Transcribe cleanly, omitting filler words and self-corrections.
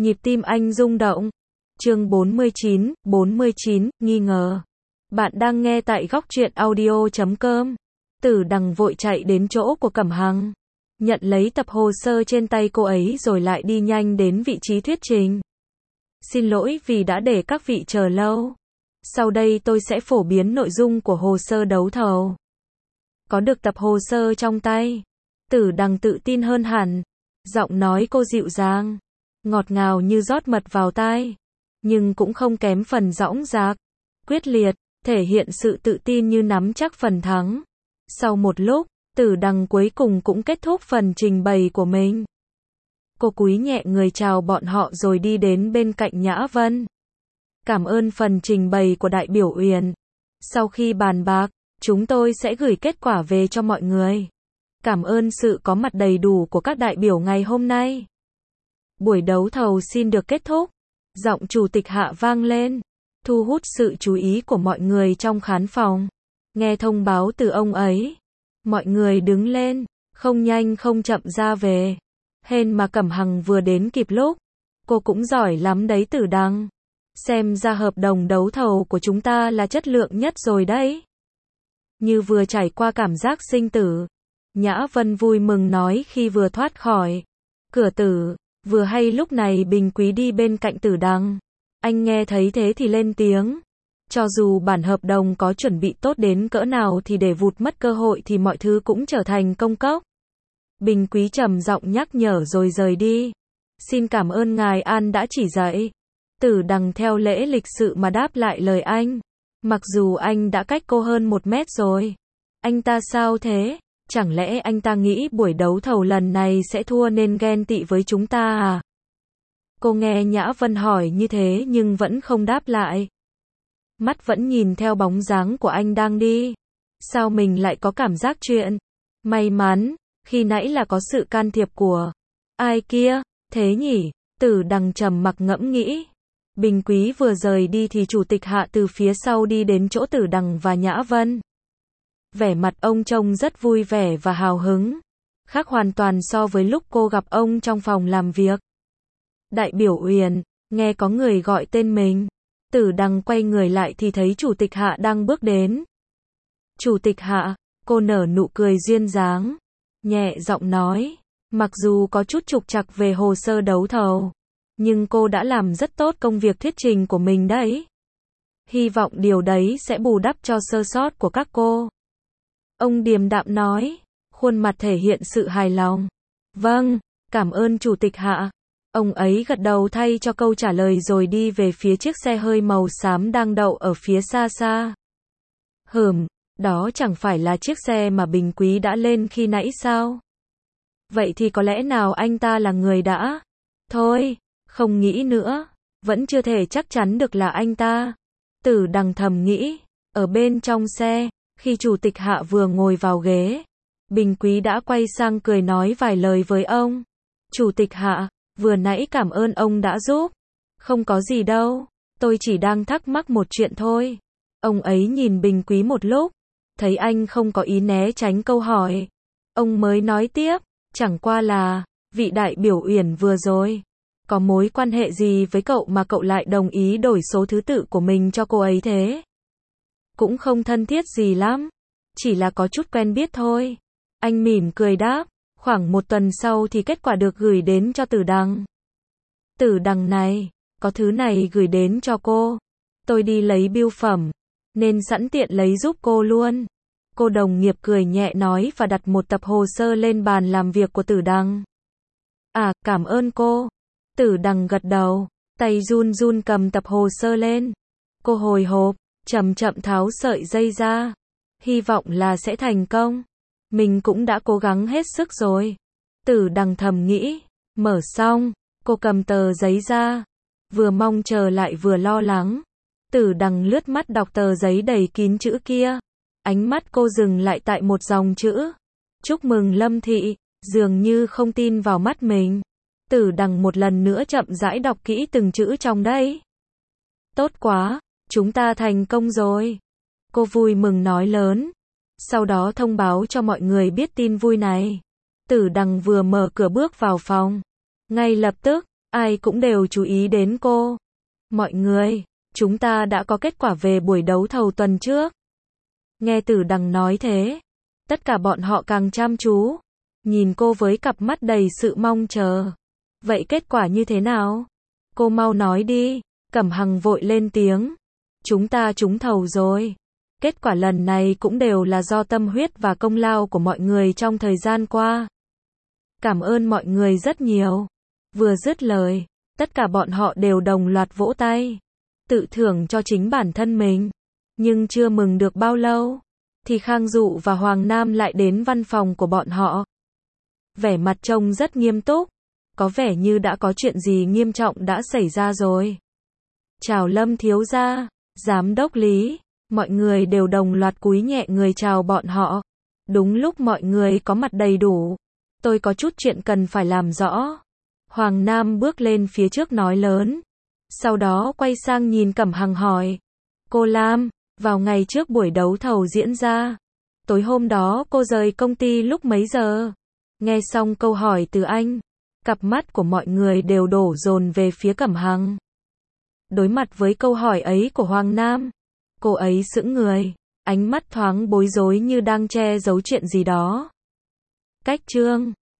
Nhịp tim anh rung động. Chương 49, nghi ngờ. Bạn đang nghe tại góc truyện audio.com. Tử Đằng vội chạy đến chỗ của Cẩm Hằng, nhận lấy tập hồ sơ trên tay cô ấy rồi lại đi nhanh đến vị trí thuyết trình. Xin lỗi vì đã để các vị chờ lâu. Sau đây tôi sẽ phổ biến nội dung của hồ sơ đấu thầu. Có được tập hồ sơ trong tay, Tử Đằng tự tin hơn hẳn. Giọng nói cô dịu dàng, ngọt ngào như rót mật vào tai, nhưng cũng không kém phần dõng dạc, quyết liệt, thể hiện sự tự tin như nắm chắc phần thắng. Sau một lúc, Tử Đằng cuối cùng cũng kết thúc phần trình bày của mình. Cô cúi nhẹ người chào bọn họ rồi đi đến bên cạnh Nhã Vân. Cảm ơn phần trình bày của đại biểu Uyển. Sau khi bàn bạc, chúng tôi sẽ gửi kết quả về cho mọi người. Cảm ơn sự có mặt đầy đủ của các đại biểu ngày hôm nay. Buổi đấu thầu xin được kết thúc. Giọng chủ tịch Hạ vang lên, thu hút sự chú ý của mọi người trong khán phòng. Nghe thông báo từ ông ấy, mọi người đứng lên, không nhanh không chậm ra về. Hên mà Cẩm Hằng vừa đến kịp lúc. Cô cũng giỏi lắm đấy Tử Đằng. Xem ra hợp đồng đấu thầu của chúng ta là chất lượng nhất rồi đấy. Như vừa trải qua cảm giác sinh tử, Nhã Vân vui mừng nói khi vừa thoát khỏi cửa tử. Vừa hay lúc này Bình Quý đi bên cạnh Tử Đằng. Anh nghe thấy thế thì lên tiếng. Cho dù bản hợp đồng có chuẩn bị tốt đến cỡ nào thì để vụt mất cơ hội thì mọi thứ cũng trở thành công cốc. Bình Quý trầm giọng nhắc nhở rồi rời đi. Xin cảm ơn ngài An đã chỉ dạy. Tử Đằng theo lễ lịch sự mà đáp lại lời anh. Mặc dù anh đã cách cô hơn 1 mét rồi. Anh ta sao thế? Chẳng lẽ anh ta nghĩ buổi đấu thầu lần này sẽ thua nên ghen tị với chúng ta à? Cô nghe Nhã Vân hỏi như thế nhưng vẫn không đáp lại. Mắt vẫn nhìn theo bóng dáng của anh đang đi. Sao mình lại có cảm giác chuyện may mắn, khi nãy là có sự can thiệp của ai kia, thế nhỉ? Tử Đằng trầm mặc ngẫm nghĩ. Bình Quý vừa rời đi thì chủ tịch Hạ từ phía sau đi đến chỗ Tử Đằng và Nhã Vân. Vẻ mặt ông trông rất vui vẻ và hào hứng, khác hoàn toàn so với lúc cô gặp ông trong phòng làm việc. Đại biểu Uyển, nghe có người gọi tên mình. Tử Đằng quay người lại thì thấy chủ tịch Hạ đang bước đến. Chủ tịch Hạ, cô nở nụ cười duyên dáng, nhẹ giọng nói, mặc dù có chút trục trặc về hồ sơ đấu thầu, nhưng cô đã làm rất tốt công việc thuyết trình của mình đấy. Hy vọng điều đấy sẽ bù đắp cho sơ sót của các cô. Ông điềm đạm nói, khuôn mặt thể hiện sự hài lòng. Vâng, cảm ơn chủ tịch Hạ. Ông ấy gật đầu thay cho câu trả lời rồi đi về phía chiếc xe hơi màu xám đang đậu ở phía xa xa. Đó chẳng phải là chiếc xe mà Bình Quý đã lên khi nãy sao? Vậy thì có lẽ nào anh ta là người đã? Thôi, không nghĩ nữa, vẫn chưa thể chắc chắn được là anh ta. Tử Đằng thầm nghĩ, ở bên trong xe, khi chủ tịch Hạ vừa ngồi vào ghế, Bình Quý đã quay sang cười nói vài lời với ông. Chủ tịch Hạ, vừa nãy cảm ơn ông đã giúp. Không có gì đâu, tôi chỉ đang thắc mắc một chuyện thôi. Ông ấy nhìn Bình Quý một lúc, thấy anh không có ý né tránh câu hỏi. Ông mới nói tiếp, chẳng qua là, vị đại biểu Uyển vừa rồi, có mối quan hệ gì với cậu mà cậu lại đồng ý đổi số thứ tự của mình cho cô ấy thế? Cũng không thân thiết gì lắm, chỉ là có chút quen biết thôi. Anh mỉm cười đáp, khoảng 1 tuần sau thì kết quả được gửi đến cho Tử Đằng. Tử Đằng này, có thứ này gửi đến cho cô. Tôi đi lấy bưu phẩm, nên sẵn tiện lấy giúp cô luôn. Cô đồng nghiệp cười nhẹ nói và đặt một tập hồ sơ lên bàn làm việc của Tử Đằng. À, cảm ơn cô. Tử Đằng gật đầu, tay run run cầm tập hồ sơ lên. Cô hồi hộp, chậm chậm tháo sợi dây ra. Hy vọng là sẽ thành công. Mình cũng đã cố gắng hết sức rồi. Tử Đằng thầm nghĩ. Mở xong, cô cầm tờ giấy ra. Vừa mong chờ lại vừa lo lắng. Tử Đằng lướt mắt đọc tờ giấy đầy kín chữ kia. Ánh mắt cô dừng lại tại một dòng chữ. Chúc mừng Lâm Thị, dường như không tin vào mắt mình. Tử Đằng một lần nữa chậm rãi đọc kỹ từng chữ trong đấy. Tốt quá, chúng ta thành công rồi. Cô vui mừng nói lớn. Sau đó thông báo cho mọi người biết tin vui này. Tử Đằng vừa mở cửa bước vào phòng. Ngay lập tức, ai cũng đều chú ý đến cô. Mọi người, chúng ta đã có kết quả về buổi đấu thầu tuần trước. Nghe Tử Đằng nói thế, tất cả bọn họ càng chăm chú, nhìn cô với cặp mắt đầy sự mong chờ. Vậy kết quả như thế nào? Cô mau nói đi. Cẩm Hằng vội lên tiếng. Chúng ta trúng thầu rồi. Kết quả lần này cũng đều là do tâm huyết và công lao của mọi người trong thời gian qua. Cảm ơn mọi người rất nhiều. Vừa dứt lời, tất cả bọn họ đều đồng loạt vỗ tay, tự thưởng cho chính bản thân mình. Nhưng chưa mừng được bao lâu, thì Khang Dụ và Hoàng Nam lại đến văn phòng của bọn họ. Vẻ mặt trông rất nghiêm túc, có vẻ như đã có chuyện gì nghiêm trọng đã xảy ra rồi. Chào Lâm thiếu gia, giám đốc Lý, mọi người đều đồng loạt cúi nhẹ người chào bọn họ. Đúng lúc mọi người có mặt đầy đủ, tôi có chút chuyện cần phải làm rõ. Hoàng Nam bước lên phía trước nói lớn, sau đó quay sang nhìn Cẩm Hằng hỏi. Cô Lam, vào ngày trước buổi đấu thầu diễn ra, tối hôm đó cô rời công ty lúc mấy giờ? Nghe xong câu hỏi từ anh, cặp mắt của mọi người đều đổ dồn về phía Cẩm Hằng. Đối mặt với câu hỏi ấy của Hoàng Nam, cô ấy sững người, ánh mắt thoáng bối rối như đang che giấu chuyện gì đó. Cách chương